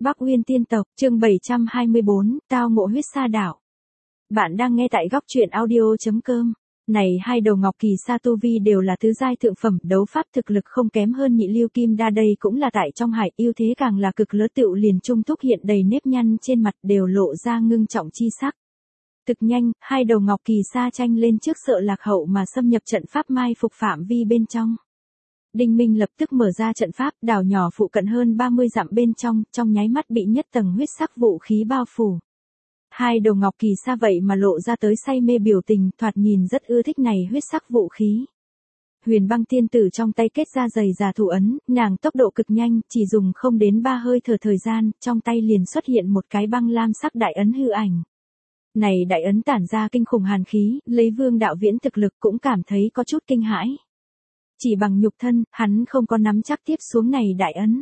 Bắc Uyên tiên tộc, chương 724, tao ngộ huyết sa đảo. Bạn đang nghe tại góc truyện audio.com. Này hai đầu ngọc kỳ sa tu vi đều là tứ giai thượng phẩm, đấu pháp thực lực không kém hơn nhị lưu kim đa, đây cũng là tại trong hải, ưu thế càng là cực lớn. Tựu liền trung thúc hiện đầy nếp nhăn trên mặt đều lộ ra ngưng trọng chi sắc. Thực nhanh, hai đầu ngọc kỳ sa tranh lên trước sợ lạc hậu mà xâm nhập trận pháp mai phục phạm vi bên trong. Đinh Minh lập tức mở ra trận pháp, đảo nhỏ phụ cận hơn 30 dặm bên trong nháy mắt bị nhất tầng huyết sắc vũ khí bao phủ. Hai đầu ngọc kỳ sa vậy mà lộ ra tới say mê biểu tình, thoạt nhìn rất ưa thích này huyết sắc vũ khí. Huyền Băng tiên tử trong tay kết ra dày già thủ ấn, nàng tốc độ cực nhanh, chỉ dùng không đến 3 hơi thở thời gian, trong tay liền xuất hiện một cái băng lam sắc đại ấn hư ảnh. Này đại ấn tản ra kinh khủng hàn khí, lấy Vương Đạo Viễn thực lực cũng cảm thấy có chút kinh hãi. Chỉ bằng nhục thân, hắn không có nắm chắc tiếp xuống này đại ấn.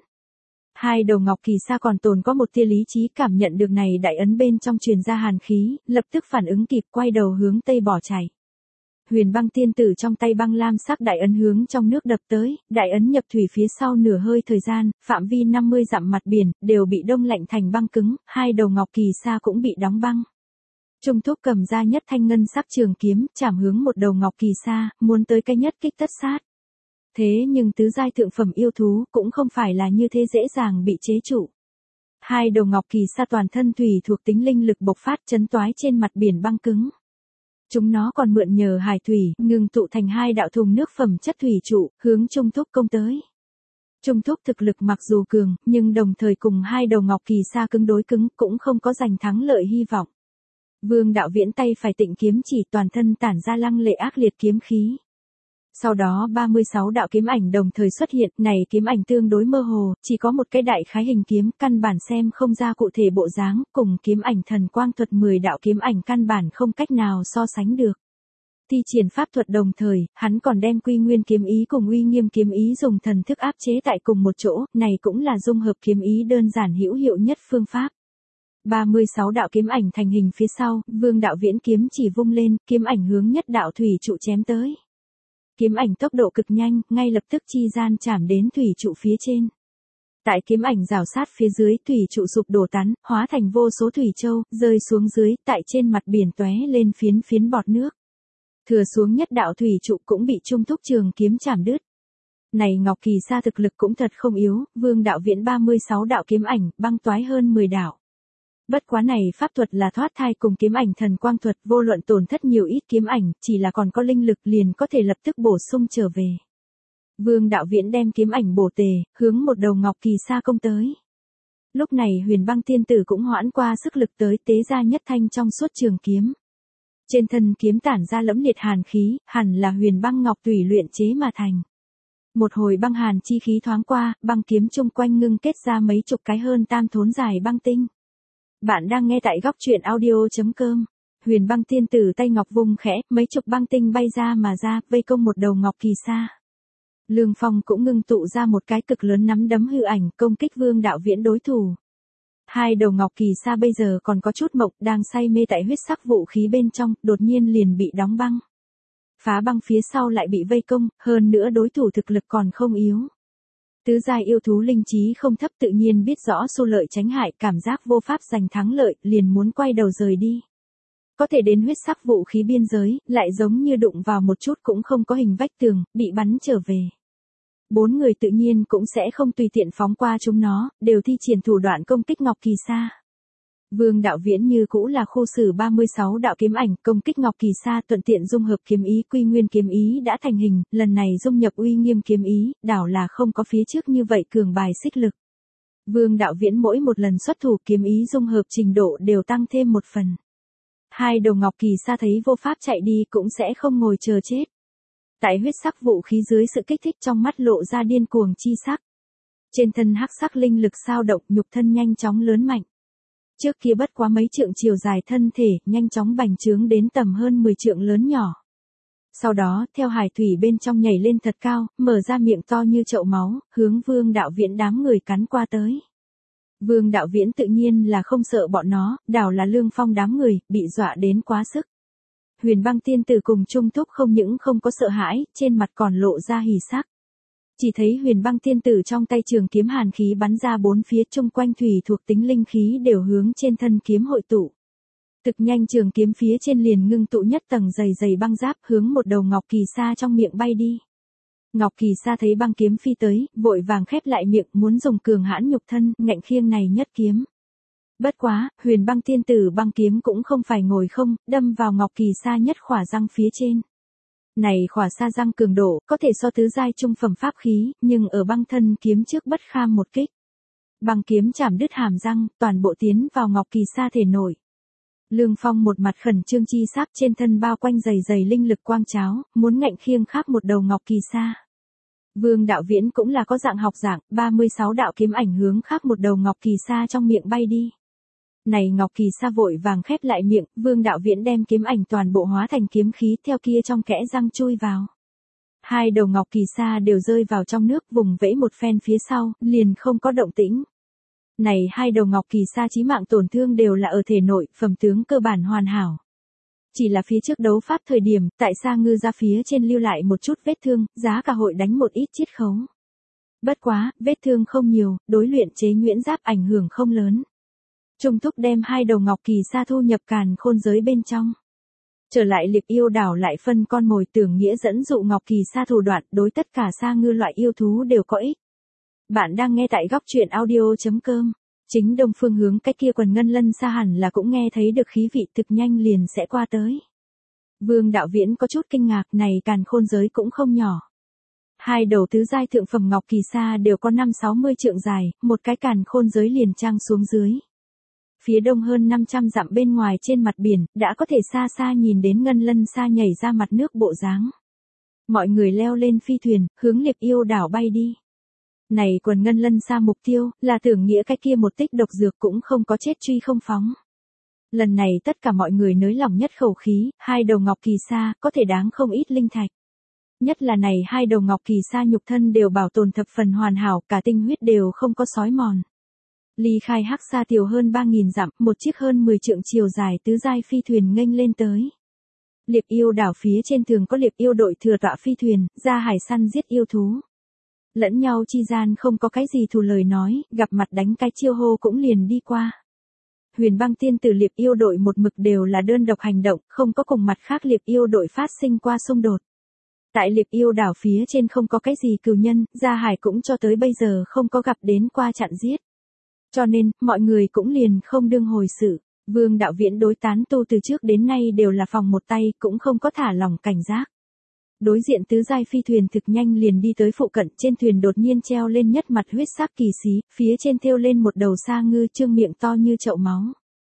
Hai đầu ngọc kỳ sa còn tồn có một tia lý trí, cảm nhận được này đại ấn bên trong truyền ra hàn khí, lập tức phản ứng kịp, quay đầu hướng tây bỏ chạy. Huyền Băng tiên tử trong tay băng lam sắc đại ấn hướng trong nước đập tới, đại ấn nhập thủy phía sau nửa hơi thời gian, phạm vi 50 dặm mặt biển đều bị đông lạnh thành băng cứng, hai đầu ngọc kỳ sa cũng bị đóng băng. Trung thúc cầm ra nhất thanh ngân sắc trường kiếm, chảm hướng một đầu ngọc kỳ sa, muốn tới cái nhất kích tất sát. Thế nhưng tứ giai thượng phẩm yêu thú cũng không phải là như thế dễ dàng bị chế trụ. Hai đầu ngọc kỳ sa toàn thân thủy thuộc tính linh lực bộc phát chấn toái trên mặt biển băng cứng. Chúng nó còn mượn nhờ hải thủy, ngừng tụ thành hai đạo thùng nước phẩm chất thủy trụ, hướng Trung thúc công tới. Trung thúc thực lực mặc dù cường, nhưng đồng thời cùng hai đầu ngọc kỳ sa cứng đối cứng cũng không có giành thắng lợi hy vọng. Vương Đạo Viễn tay phải tịnh kiếm chỉ, toàn thân tản ra lăng lệ ác liệt kiếm khí. Sau đó 36 đạo kiếm ảnh đồng thời xuất hiện, này kiếm ảnh tương đối mơ hồ, chỉ có một cái đại khái hình kiếm, căn bản xem không ra cụ thể bộ dáng, cùng kiếm ảnh thần quang thuật 10 đạo kiếm ảnh căn bản không cách nào so sánh được. Thi triển pháp thuật đồng thời, hắn còn đem Quy Nguyên kiếm ý cùng Uy Nghiêm kiếm ý dùng thần thức áp chế tại cùng một chỗ, này cũng là dung hợp kiếm ý đơn giản hữu hiệu nhất phương pháp. 36 đạo kiếm ảnh thành hình phía sau, Vương Đạo Viễn kiếm chỉ vung lên, kiếm ảnh hướng nhất đạo thủy trụ chém tới. Kiếm ảnh tốc độ cực nhanh, ngay lập tức chi gian chạm đến thủy trụ phía trên. Tại kiếm ảnh rào sát phía dưới, thủy trụ sụp đổ tán, hóa thành vô số thủy châu, rơi xuống dưới, tại trên mặt biển tóe lên phiến bọt nước. Thừa xuống nhất đạo thủy trụ cũng bị Trung thúc trường kiếm chạm đứt. Này ngọc kỳ sa thực lực cũng thật không yếu, Vương Đạo Viễn 36 đạo kiếm ảnh, băng toái hơn 10 đạo. Bất quá này pháp thuật là thoát thai cùng kiếm ảnh thần quang thuật, vô luận tổn thất nhiều ít kiếm ảnh, chỉ là còn có linh lực liền có thể lập tức bổ sung trở về. Vương Đạo Viễn đem kiếm ảnh bổ tề, hướng một đầu ngọc kỳ sa công tới. Lúc này Huyền Băng tiên tử cũng hoãn qua sức lực tới, tế ra nhất thanh trong suốt trường kiếm. Trên thân kiếm tản ra lẫm liệt hàn khí, hẳn là huyền băng ngọc tùy luyện chế mà thành. Một hồi băng hàn chi khí thoáng qua, băng kiếm chung quanh ngưng kết ra mấy chục cái hơn tam thốn dài băng tinh. Bạn đang nghe tại góc truyện audio.com. Huyền Băng tiên tử tay ngọc vung khẽ, mấy chục băng tinh bay ra mà ra, vây công một đầu ngọc kỳ sa. Lương Phong cũng ngưng tụ ra một cái cực lớn nắm đấm hư ảnh, công kích Vương Đạo Viễn đối thủ. Hai đầu ngọc kỳ sa bây giờ còn có chút mộng, đang say mê tại huyết sắc vũ khí bên trong, đột nhiên liền bị đóng băng. Phá băng phía sau lại bị vây công, hơn nữa đối thủ thực lực còn không yếu. Tứ giai yêu thú linh trí không thấp, tự nhiên biết rõ xu lợi tránh hại, cảm giác vô pháp giành thắng lợi, liền muốn quay đầu rời đi. Có thể đến huyết sắc vũ khí biên giới, lại giống như đụng vào một chút cũng không có hình vách tường, bị bắn trở về. 4 người tự nhiên cũng sẽ không tùy tiện phóng qua chúng nó, đều thi triển thủ đoạn công kích ngọc kỳ sa. Vương Đạo Viễn như cũ là khu xử 36 đạo kiếm ảnh, công kích ngọc kỳ sa, thuận tiện dung hợp kiếm ý, Quy Nguyên kiếm ý đã thành hình, lần này dung nhập Uy Nghiêm kiếm ý, đảo là không có phía trước như vậy cường bài xích lực. Vương Đạo Viễn mỗi một lần xuất thủ kiếm ý dung hợp trình độ đều tăng thêm một phần. Hai đầu ngọc kỳ sa thấy vô pháp chạy đi cũng sẽ không ngồi chờ chết. Tại huyết sắc vũ khí dưới sự kích thích trong mắt lộ ra điên cuồng chi sắc. Trên thân hắc sắc linh lực sao động, nhục thân nhanh chóng lớn mạnh. Trước kia bất quá mấy trượng chiều dài thân thể, nhanh chóng bành trướng đến tầm hơn 10 trượng lớn nhỏ. Sau đó, theo hải thủy bên trong nhảy lên thật cao, mở ra miệng to như chậu máu, hướng Vương Đạo Viễn đám người cắn qua tới. Vương Đạo Viễn tự nhiên là không sợ bọn nó, đảo là Lương Phong đám người, bị dọa đến quá sức. Huyền Băng tiên tử cùng Trung thúc không những không có sợ hãi, trên mặt còn lộ ra hỉ sắc. Chỉ thấy Huyền Băng tiên tử trong tay trường kiếm hàn khí bắn ra bốn phía, chung quanh thủy thuộc tính linh khí đều hướng trên thân kiếm hội tụ. Thực nhanh trường kiếm phía trên liền ngưng tụ nhất tầng dày dày băng giáp, hướng một đầu Ngọc Kỳ Sa trong miệng bay đi. Ngọc Kỳ Sa thấy băng kiếm phi tới, vội vàng khép lại miệng, muốn dùng cường hãn nhục thân ngạnh khiêng này nhất kiếm. Bất quá, Huyền Băng tiên tử băng kiếm cũng không phải ngồi không, đâm vào Ngọc Kỳ Sa nhất khỏa răng phía trên. Này khỏa sa răng cường độ, có thể so tứ giai trung phẩm pháp khí, nhưng ở băng thân kiếm trước bất kham một kích. Băng kiếm chảm đứt hàm răng, toàn bộ tiến vào Ngọc Kỳ Sa thể nội. Lương Phong một mặt khẩn trương chi sắc, trên thân bao quanh dày dày linh lực quang cháo, muốn ngạnh khiêng khác một đầu Ngọc Kỳ Sa. Vương Đạo Viễn cũng là có dạng học dạng, 36 đạo kiếm ảnh hướng khác một đầu Ngọc Kỳ Sa trong miệng bay đi. Này Ngọc Kỳ Sa vội vàng khép lại miệng, Vương Đạo Viễn đem kiếm ảnh toàn bộ hóa thành kiếm khí theo kia trong kẽ răng chui vào. Hai đầu Ngọc Kỳ Sa đều rơi vào trong nước, vùng vẫy một phen phía sau, liền không có động tĩnh. Này hai đầu Ngọc Kỳ Sa chí mạng tổn thương đều là ở thể nội, phẩm tướng cơ bản hoàn hảo. Chỉ là phía trước đấu pháp thời điểm, tại Sa Ngư ra phía trên lưu lại một chút vết thương, giá cả hội đánh một ít chiết khấu. Bất quá, vết thương không nhiều, đối luyện chế nhuyễn giáp ảnh hưởng không lớn. Trung Thúc đem hai đầu Ngọc Kỳ Sa thu nhập càn khôn giới bên trong. Trở lại Liệp Yêu đảo lại phân con mồi, tưởng nghĩa dẫn dụ Ngọc Kỳ Sa thủ đoạn, đối tất cả Sa Ngư loại yêu thú đều có ích. Bạn đang nghe tại góc truyện audio.com. Chính đông phương hướng cách kia quần ngân lân xa hẳn là cũng nghe thấy được khí vị, thực nhanh liền sẽ qua tới. Vương Đạo Viễn có chút kinh ngạc, này càn khôn giới cũng không nhỏ. Hai đầu tứ giai thượng phẩm Ngọc Kỳ Sa đều có 5-60 trượng dài, một cái càn khôn giới liền trang xuống dưới. Phía đông hơn 500 dặm bên ngoài trên mặt biển, đã có thể xa xa nhìn đến ngân lân xa nhảy ra mặt nước bộ dáng. Mọi người leo lên phi thuyền, hướng Liệp Yêu đảo bay đi. Này quần ngân lân xa mục tiêu, là tưởng nghĩa cái kia một tích độc dược cũng không có chết truy không phóng. Lần này tất cả mọi người nới lỏng nhất khẩu khí, hai đầu Ngọc Kỳ Sa, có thể đáng không ít linh thạch. Nhất là này hai đầu Ngọc Kỳ Sa nhục thân đều bảo tồn thập phần hoàn hảo, cả tinh huyết đều không có sói mòn. Ly khai Hắc Sa tiểu hơn 3.000 dặm, một chiếc hơn 10 trượng chiều dài tứ giai phi thuyền nghênh lên tới. Liệp Yêu đảo phía trên thường có Liệp Yêu đội thừa tọa phi thuyền, ra hải săn giết yêu thú. Lẫn nhau chi gian không có cái gì thù lời nói, gặp mặt đánh cái chiêu hô cũng liền đi qua. Huyền Băng tiên tử Liệp Yêu đội một mực đều là đơn độc hành động, không có cùng mặt khác Liệp Yêu đội phát sinh qua xung đột. Tại Liệp Yêu đảo phía trên không có cái gì cừu nhân, Gia Hải cũng cho tới bây giờ không có gặp đến qua chặn giết. Cho nên, mọi người cũng liền không đương hồi sự. Vương Đạo Viễn đối tán tu từ trước đến nay đều là phòng một tay, cũng không có thả lỏng cảnh giác. Đối diện tứ giai phi thuyền thực nhanh liền đi tới phụ cận, trên thuyền đột nhiên treo lên nhất mặt huyết sắc kỳ xí, phía trên thêu lên một đầu sa ngư trương miệng to như chậu máu.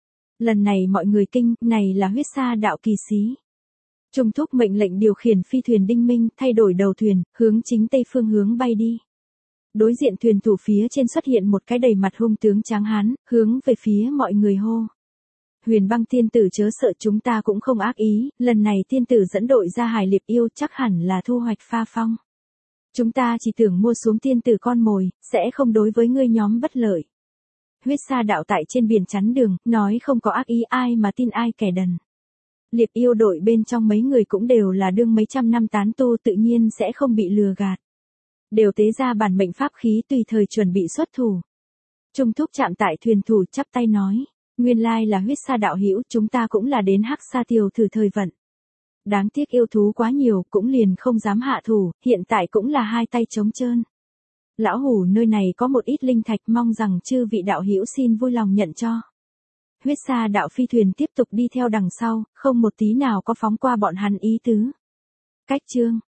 Lần này mọi người kinh, này là huyết sa đạo kỳ xí. Trung Thúc mệnh lệnh điều khiển phi thuyền Đinh Minh, thay đổi đầu thuyền, hướng chính tây phương hướng bay đi. Đối diện thuyền thủ phía trên xuất hiện một cái đầy mặt hung tướng tráng hán, hướng về phía mọi người hô. Huyền Băng tiên tử chớ sợ, chúng ta cũng không ác ý, lần này tiên tử dẫn đội ra hải Liệp Yêu chắc hẳn là thu hoạch pha phong. Chúng ta chỉ tưởng mua xuống tiên tử con mồi, sẽ không đối với ngươi nhóm bất lợi. Huyết sa đạo tại trên biển chắn đường, nói không có ác ý, ai mà tin ai kẻ đần. Liệp Yêu đội bên trong mấy người cũng đều là đương mấy trăm năm tán tu, tự nhiên sẽ không bị lừa gạt. Đều tế ra bản mệnh pháp khí tùy thời chuẩn bị xuất thủ. Trung Thúc chạm tại thuyền thủ chắp tay nói. Nguyên lai là huyết sa đạo hữu, chúng ta cũng là đến Hắc Sa Tiều thử thời vận. Đáng tiếc yêu thú quá nhiều, cũng liền không dám hạ thủ, hiện tại cũng là hai tay trống trơn. Lão hủ nơi này có một ít linh thạch, mong rằng chư vị đạo hữu xin vui lòng nhận cho. Huyết sa đạo phi thuyền tiếp tục đi theo đằng sau, không một tí nào có phóng qua bọn hắn ý tứ. Cách chương